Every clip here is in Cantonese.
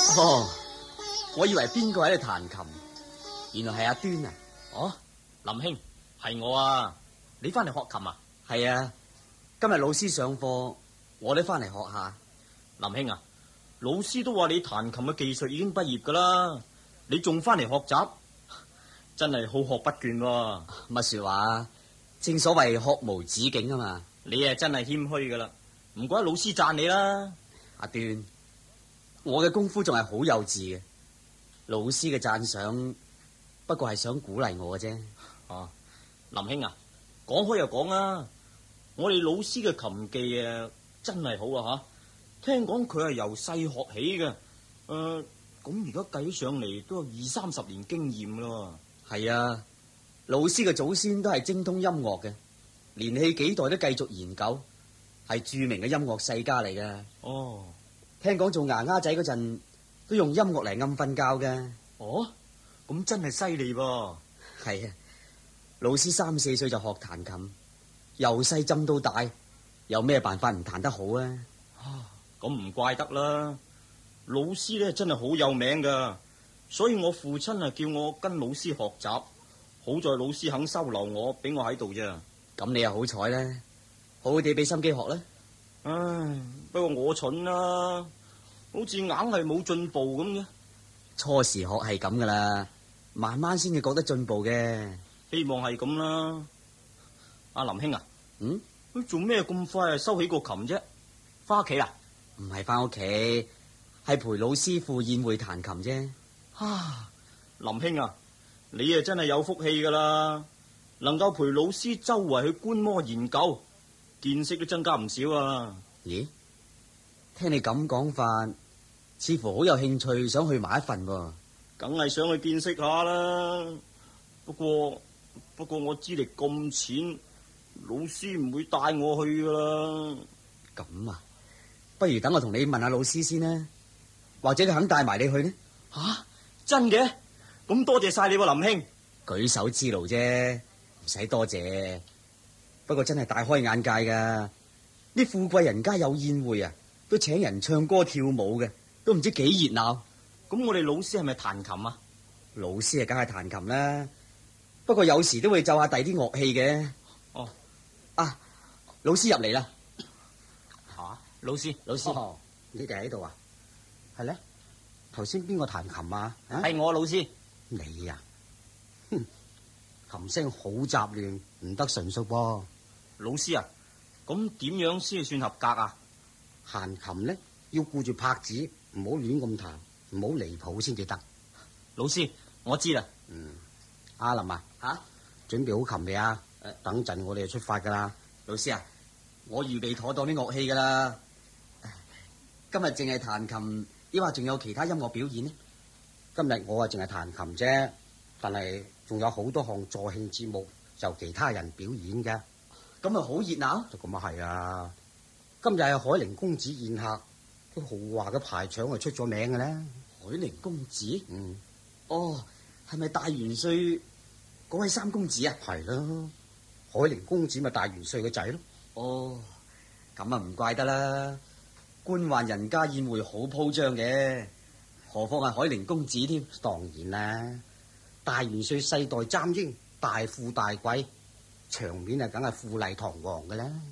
哦，我以為邊個喺度彈琴，原來係阿端啊！ 哦，林兄，係我啊！你翻嚟學琴啊？ 係啊，今日老師上課，我都翻嚟學下。 林兄啊，老師都話你彈琴嘅技術已經畢業噶啦，你仲翻嚟學習，真係好學不倦喎。 乜說話？正所謂學無止境啊嘛。 你啊真係謙虛噶啦，唔怪得老師讚你啦。 阿端，我嘅功夫仲係好幼稚嘅，老師嘅讚賞不過係想鼓勵我嘅啫。 啊，林兄啊，講開又講啊，我哋老師嘅琴技啊真係好啊吓，聽講佢係由細學起嘅，咁而家計上嚟都有20-30年經驗咯。 係啊，老師嘅祖先都係精通音樂嘅，連續幾代都繼續研究，係著名嘅音樂世家嚟嘅。 哦， 聽講做牙丫仔嗰陣都用音樂嚟暗瞓覺嘅。 哦，咁真係犀利噃。 係啊，老師3、4歲就學彈琴，由細浸到大，有咩辦法唔彈得好啊？ 咁唔怪得啦，老師咧真係好有名噶，所以我父親啊叫我跟老師學習，好在老師肯收留我，俾我喺度啫。 咁你又好彩啦，好好地俾心機學啦。 唉，不過我蠢啦，好似硬係冇進步咁嘅。 初時學係咁噶啦，慢慢先至覺得進步嘅。 希望係咁啦。阿林兄啊，佢做咩咁快收起個琴啫？翻屋企啦？ 唔係翻屋企，係陪老師赴宴會彈琴啫。 林兄啊，你啊真係有福氣噶啦，能夠陪老師周圍去觀摩研究，見識都增加唔少啊。 咦？聽你咁講法，似乎好有興趣，想去埋一份喎。 梗係想去見識下啦。不過我資歷咁淺，老師唔會帶我去噶啦。 咁啊，不如等我同你問下老師先啦，或者佢肯帶埋你去呢？ 真嘅？咁多謝晒你喎，林兄。 舉手之勞啫，唔使多謝。不過真係大開眼界噶，啲富貴人家有宴會啊，都請人唱歌跳舞嘅，都唔知幾熱鬧。 咁我哋老師係咪彈琴啊？ 老師啊，梗係彈琴啦。不過有時都會奏下第啲樂器嘅。 哦， 老師入嚟啦。 老師， 你哋喺度啊？係咧？頭先邊個彈琴啊？ 係我老師。 你啊，琴聲好雜亂，唔得純熟噃。 老師啊，咁點樣先算合格啊？ 彈琴咧要顧住拍子，唔好亂咁彈，唔好離譜先至得。 老師，我知啦。 阿林啊，準備好琴未啊？等陣我哋就出發噶啦。 老師啊，我預備妥當啲樂器噶啦。今日淨係彈琴，抑或仲有其他音樂表演呢？ 今日我啊淨係彈琴啫，但係仲有好多項助慶節目由其他人表演嘅。 咁咪好熱鬧？ 就咁啊係啊！今日係海寧公子宴客，啲豪華嘅排場係出咗名嘅咧。 海寧公子？係咪大元帥嗰位三公子啊？ 係啦，海寧公子咪大元帥嘅仔咯。 咁啊唔怪得啦，官宦人家宴會好鋪張嘅，何況係海寧公子添。 當然啦，大元帥世代簪纓，大富大貴，場面啊梗係富麗堂皇嘅啦。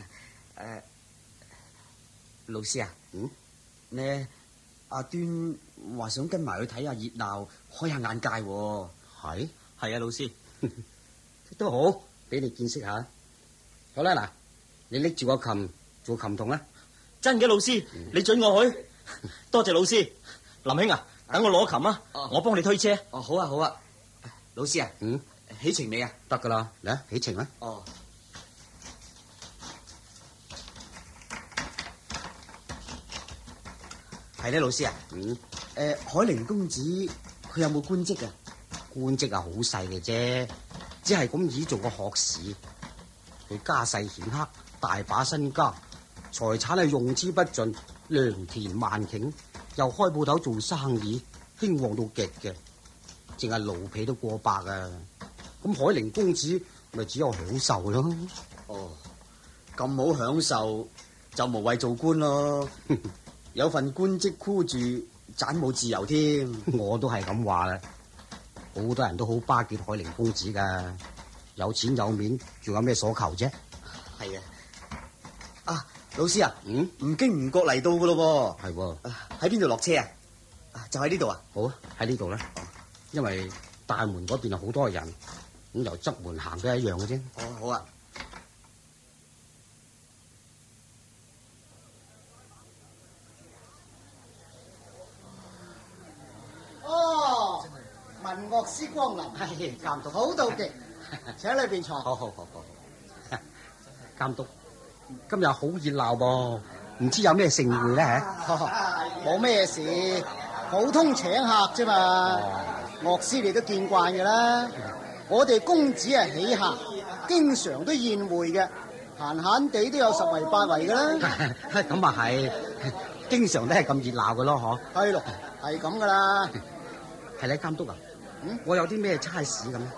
老師啊，呢阿端話想跟埋去睇下熱鬧，開下眼界喎。 係啊，老師都好，俾你見識下。好啦，嗱，你拎住個琴做琴童啦。 真嘅，老師，你准我去？多謝老師。林兄啊，等我攞琴啊，我幫你推車。 好啊，老師啊，起程未啊？ 得噶啦，嚟起程啦。 係咧，老師啊。海寧公子佢有冇官職啊？ 官職啊好細嘅啫，只係咁以做個學士。佢家世顯赫，大把身家，財產係用之不盡，良田萬頃，又開鋪頭做生意，興旺到極嘅，淨係奴婢都過百啊！咁海寧公子咪只有享受咯。 咁好享受就無謂做官咯。有份官職箍住， 盞冇自由添。 我都係咁話啦，好多人都好巴結海寧公子噶，有錢有面，仲有咩所求啫？ 係啊，啊，老師啊， 嗯， 唔經唔覺嚟到噶咯係喎， 喎。喺邊度落車啊？就喺呢度啊？ 好啊，喺呢度啦。因為大門嗰邊有好多人，咁由側門行都係一樣嘅啫。 哦，好啊。 哦，文樂師光臨， 係監督， 好到極，請裏邊坐。 好。監督，今日好熱鬧噃，唔知有咩盛會咧？ 冇咩事，普通請客啫嘛。樂師你都見慣嘅啦。我哋公子係喜客，經常都宴會嘅，閒閒地都有10圍8圍嘅啦。 咁啊係，經常都係咁熱鬧嘅咯，嗬。 係咯，係咁噶啦。 係咧，監督啊， 嗯我有啲咩差事咁咧？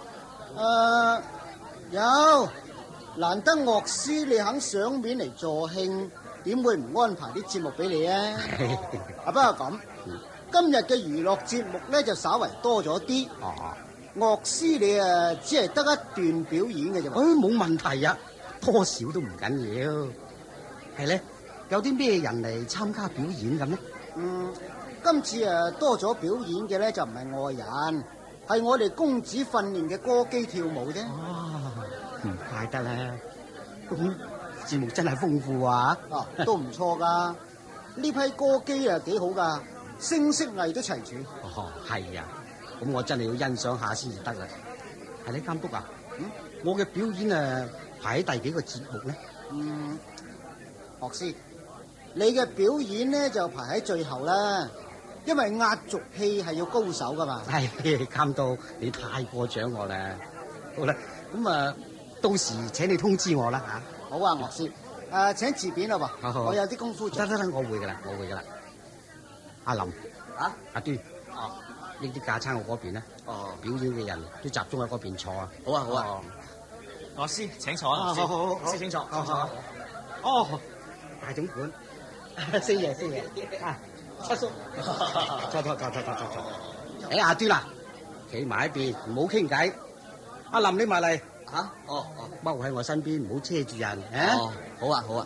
有，難得樂師你肯賞面嚟助興，點會唔安排啲節目俾你啊？不過咁，今日嘅娛樂節目咧就稍為多咗啲。 哦， 樂師你只係得一段表演嘅啫嘛。 冇問題啊，多少都唔緊要。係咧，有啲咩人嚟參加表演咁咧？ 今次多咗表演嘅咧就唔係外人，係我哋公子訓練嘅歌姬跳舞啫。 唔怪得啦，咁節目真係豐富啊！ 都唔錯噶，呢批歌姬幾好噶，聲色藝都齊全。 哦，係啊，咁我真係要欣賞下先至得啦。係你監督啊？我嘅表演排喺第幾個節目咧？ 樂師，你嘅表演呢就排喺最後啦，因為壓軸戲係要高手噶嘛。 係監督，你太過獎我啦。好啦，咁到時請你通知我啦嚇。 好啊，樂師，請自便啦喎， 好我有啲功夫做。 得，我會噶啦。阿林啊， 阿端，呢啲架撐我嗰邊咧。 哦， 表演嘅人都集中喺嗰邊坐啊。 好啊，好啊。 樂師請坐啊，樂師， 好， 樂師請坐。 哦，大總管，四爺，七叔，坐。阿端啊，企埋一邊，唔好傾偈。阿林你埋嚟。 嚇？哦， 踎喺我身邊，唔好車住人。 哦，好啊。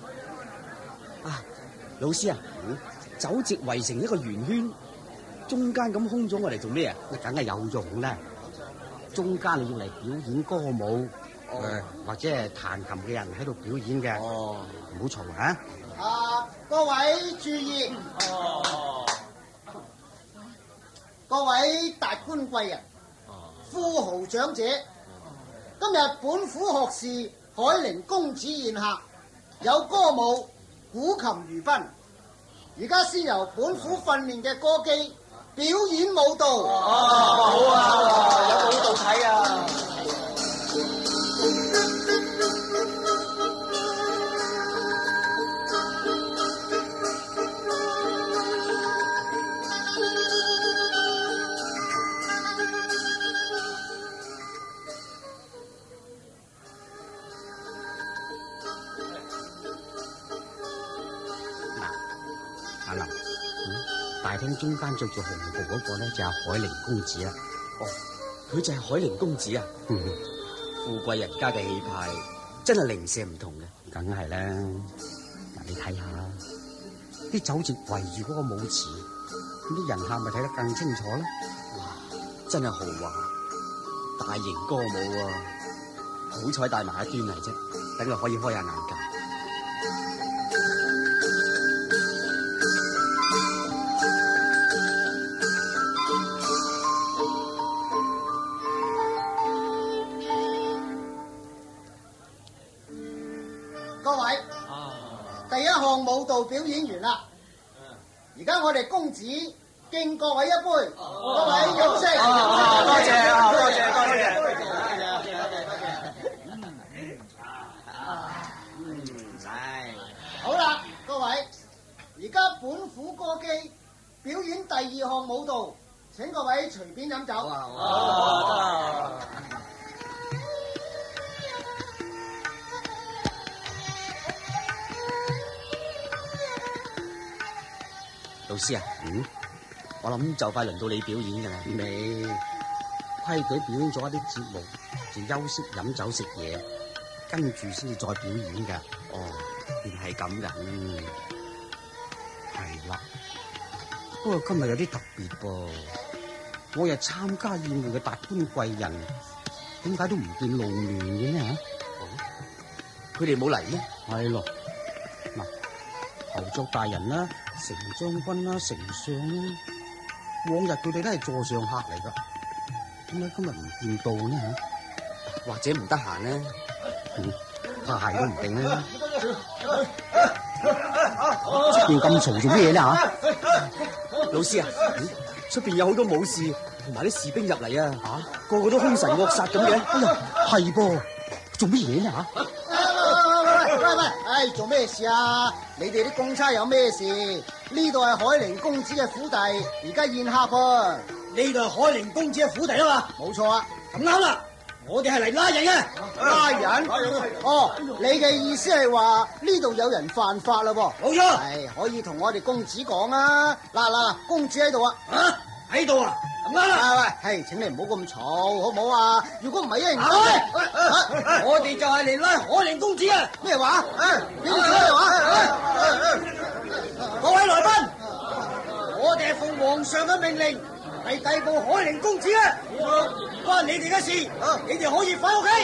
老師啊，酒席圍成一個圓圈，中間咁空咗，我嚟做咩啊？ 梗係有用啦。中間你要嚟表演歌舞，或者係彈琴嘅人喺度表演嘅。 哦， 唔好嘈啊！ 各位注意，各位達官貴人、富豪長者，今日本府學士海寧公子宴客，有歌舞、古琴娛賓。而家先由本府訓練嘅歌姬表演舞蹈。 好啊，有舞蹈睇啊！ 阿林，大廳中間着住紅袍嗰個咧就係海寧公子啦。 哦，佢就係海寧公子啊！富貴人家嘅氣派真係零舍唔同嘅。 梗係啦，嗱你睇下，啲酒席圍住嗰個舞池，咁啲人客咪睇得更清楚啦。 哇，真係豪華，大型歌舞啊！好彩帶埋一端嚟啫，等佢可以開下眼界。 各位，第一項舞蹈表演完啦，而家我哋公子敬各位一杯，各位有聲。 多謝。 好啦，各位，而家本府歌姬表演第2項舞蹈，請各位隨便飲酒。 老師啊， 我諗就快輪到你表演㗎啦。 你規矩表演咗一啲節目，就休息飲酒食嘢，跟住先至再表演㗎。 哦，原來係咁㗎。 係啦。不過今日有啲特別噃，我又參加宴會嘅達官貴人，點解都唔見露面嘅呢？ 佢哋冇嚟咩？ 係咯，嗱，侯爵大人啦，丞將軍啦，丞相啦，往日佢哋都係座上客嚟噶，點解今日唔見到呢？ 或者唔得閒呢？ 怕係都唔定啦。出邊咁嘈做咩嘢呢？ 老師啊，出邊有好多武士同埋啲士兵入嚟啊！個個都兇神惡煞咁嘅。 哎呀，係噃，做乜嘢呢？ 喂，做咩事啊？你哋啲公差有咩事？呢度係海寧公子嘅府邸，而家宴客噃。 呢度係海寧公子嘅府邸啊嘛。 冇錯啊， 咁啱啦，我哋係嚟拉人嘅。 拉人？哦，你嘅意思係話呢度有人犯法啦噃？ 冇錯。 係可以同我哋公子講啊。嗱，公子喺度啊。 啊，喺度啊，咁啱啦。 喂，請你唔好咁嘈，好唔好啊？如果唔係，一人我哋就係嚟拉海寧公子嘅。 咩話？你哋咩話？ 各位來賓，我哋係奉皇上嘅命令係逮捕海寧公子嘅，關你哋嘅事，你哋可以翻屋企。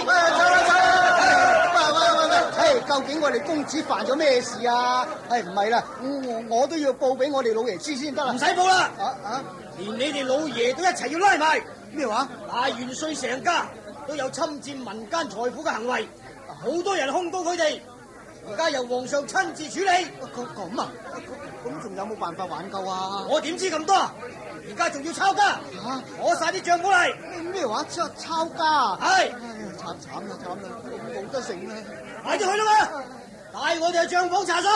喂，究竟我哋公子犯咗咩事啊？唔係啦，我都要報俾我哋老爺知先得啦。 唔使報啦，連你哋老爺都一齊要拉埋。 咩話？ 大元帥成家都有侵佔民間財富嘅行為，好多人控告佢哋，而家由皇上親自處理。 咁啊？咁仲有冇辦法挽救啊？ 我點知咁多？而家仲要抄家，攞晒啲賬簿嚟。 咩話？抄家？ 係。 慘啦，冇得成啦！ 快啲去啦嘛！帶我哋去帳房查數。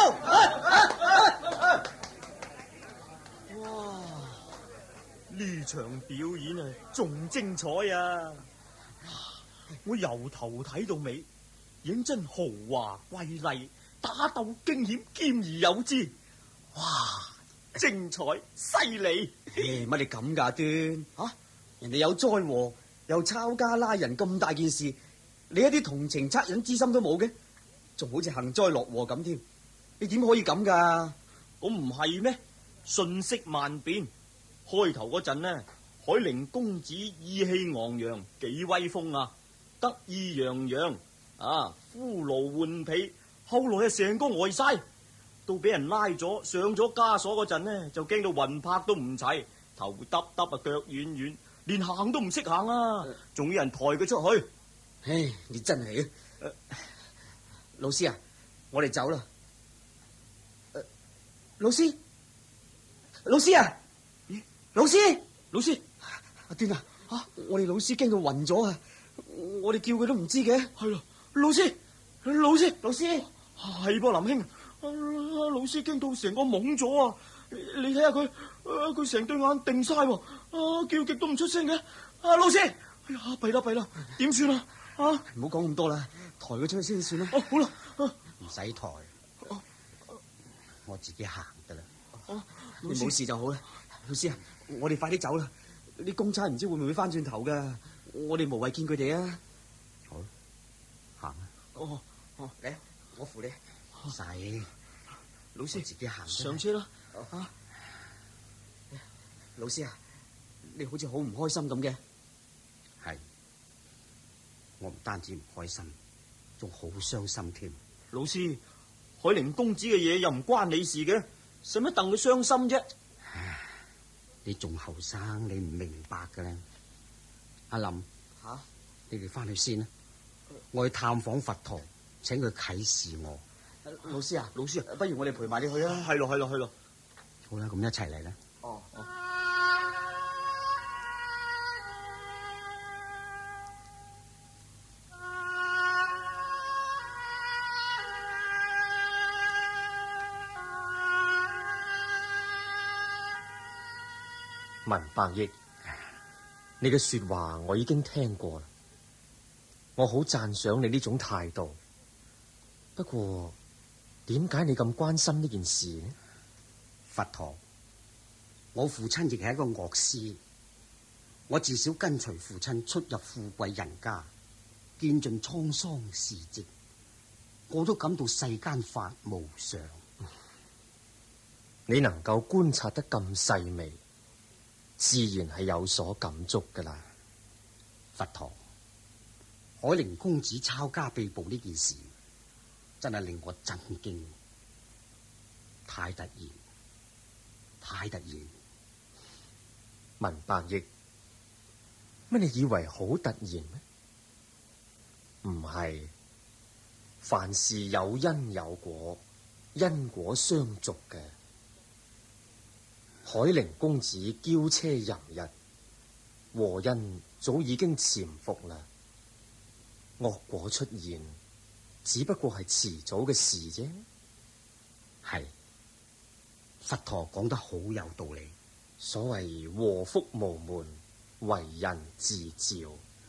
哇！呢場表演啊，仲精彩啊！我由頭睇到尾，認真豪華瑰麗，打鬥驚險，兼而有之。哇！精彩犀利！ 乜你咁噶端？人哋有災禍，又抄家拉人咁大件事，你一啲同情惻隱之心都冇嘅，仲好似幸災樂禍咁添。你點可以咁噶？ 咁唔係咩？瞬息萬變。開頭嗰陣呢，海寧公子意氣昂揚，幾威風啊，得意洋洋啊，呼羅喚婢。後來啊，成個呆晒，到俾人拉咗上咗枷鎖嗰陣呢，就驚到魂魄都唔齊，頭耷耷啊，腳軟軟，連行都唔識行啊，仲要人抬佢出去。 唉，你真係老師啊，我哋走啦。老師啊，老師，阿端啊，我哋老師驚到暈咗啊！我哋叫佢都唔知嘅。 係咯，老師，係噃，林兄，老師驚到成個懵咗啊！你睇下佢，佢成對眼定晒喎，叫極都唔出聲嘅。老師，哎呀，弊啦，點算啊？ 唔好講咁多啦，抬佢出去先算啦。 好啦， 唔使抬，我自己行得啦。 你冇事就好啦。老師啊，我哋快啲走啦！啲公差唔知會唔會翻轉頭噶，我哋無謂見佢哋啊。 好，行啊！ 嚟，我扶你。 唔使， 老師自己行上車啦。 老師啊，你好似好唔開心咁嘅。 係，我唔單止唔開心，仲好傷心添。 老師，海寧公子嘅嘢又唔關你事嘅，使乜戥佢傷心啫？ 你仲後生，你唔明白㗎啦。阿林，你哋翻去先啦，我去探訪佛陀，請佢啟示我。 老師啊，不如我哋陪埋你去啊。 係咯。 好啦，咁一齊嚟啦。 文伯益，你嘅說話我已經聽過啦，我好讚賞你呢種態度。不過，點解你咁關心呢件事呢？ 佛陀， 我父親亦係一個樂師，我自小跟隨父親出入富貴人家，見盡滄桑事跡，我都感到世間法無常。 你能夠觀察得咁細微，自然係有所感觸噶啦。 佛陀，海寧公子抄家被捕呢件事，真係令我震驚，太突然，太突然。 文白翼，乜你以為好突然咩？唔係，凡事有因有果，因果相續嘅。海寧公子驕奢淫逸，禍因早已經潛伏啦。惡果出現，只不過係遲早嘅事啫。 係，佛陀講得好有道理。 所謂禍福無門，為人自召。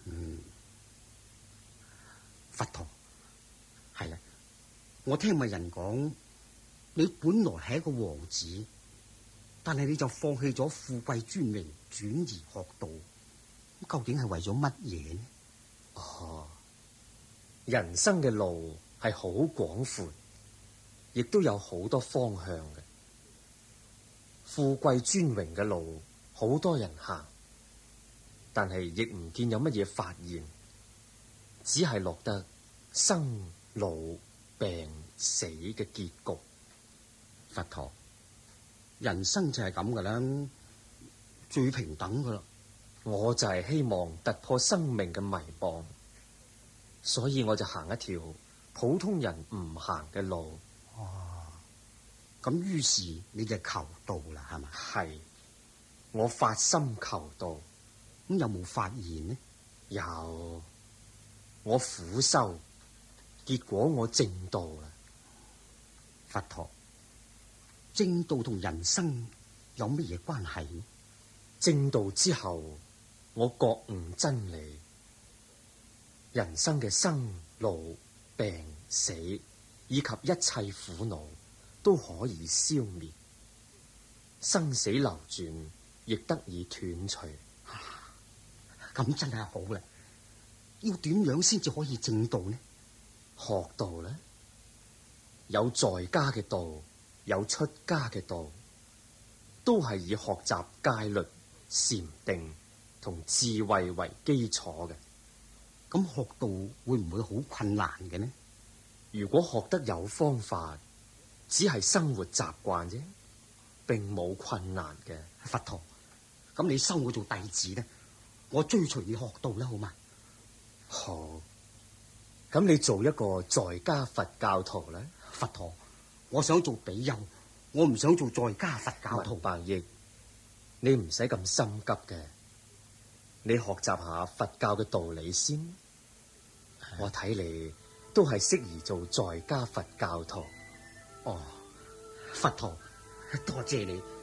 佛陀，係啦，我聽聞人講，你本來係一個王子，但係你就放棄咗富貴尊榮，轉而學道，究竟係為咗乜嘢呢？ 哦，人生嘅路係好廣闊，亦都有好多方向嘅。富貴尊榮嘅路，好多人行，但係亦唔見有乜嘢發現，只係落得生老病死嘅結局。 佛陀，人生就係咁噶啦，最平等噶啦。 我就係希望突破生命嘅迷惘，所以我就行一條普通人唔行嘅路。 咁於是你就求道啦，係嘛？ 係，我發心求道。 咁有冇發現呢？ 有，我苦修，結果我證道啦。 佛陀，證道同人生有乜嘢關係呢？ 證道之後，我覺悟真理，人生嘅生老病死以及一切苦惱都可以消滅，生死流轉亦得以斷除。 咁真係好啦。要點樣先至可以證道呢？ 學道呢，有在家嘅道，有出家嘅道，都係以學習戒律、禪定同智慧為基礎嘅。 咁學道會唔會好困難嘅呢？ 如果學得有方法，只係生活習慣啫，並冇困難嘅。 佛陀，咁你收我做弟子呢？我追隨你學道啦，好嗎？ 好，咁你做一個在家佛教徒呢？ 佛陀，我想做比丘，我唔想做在家佛教徒。 白翼，你唔使咁心急嘅，你學習下佛教嘅道理先。我睇你都係適宜做在家佛教徒。 哦，佛陀，多謝你。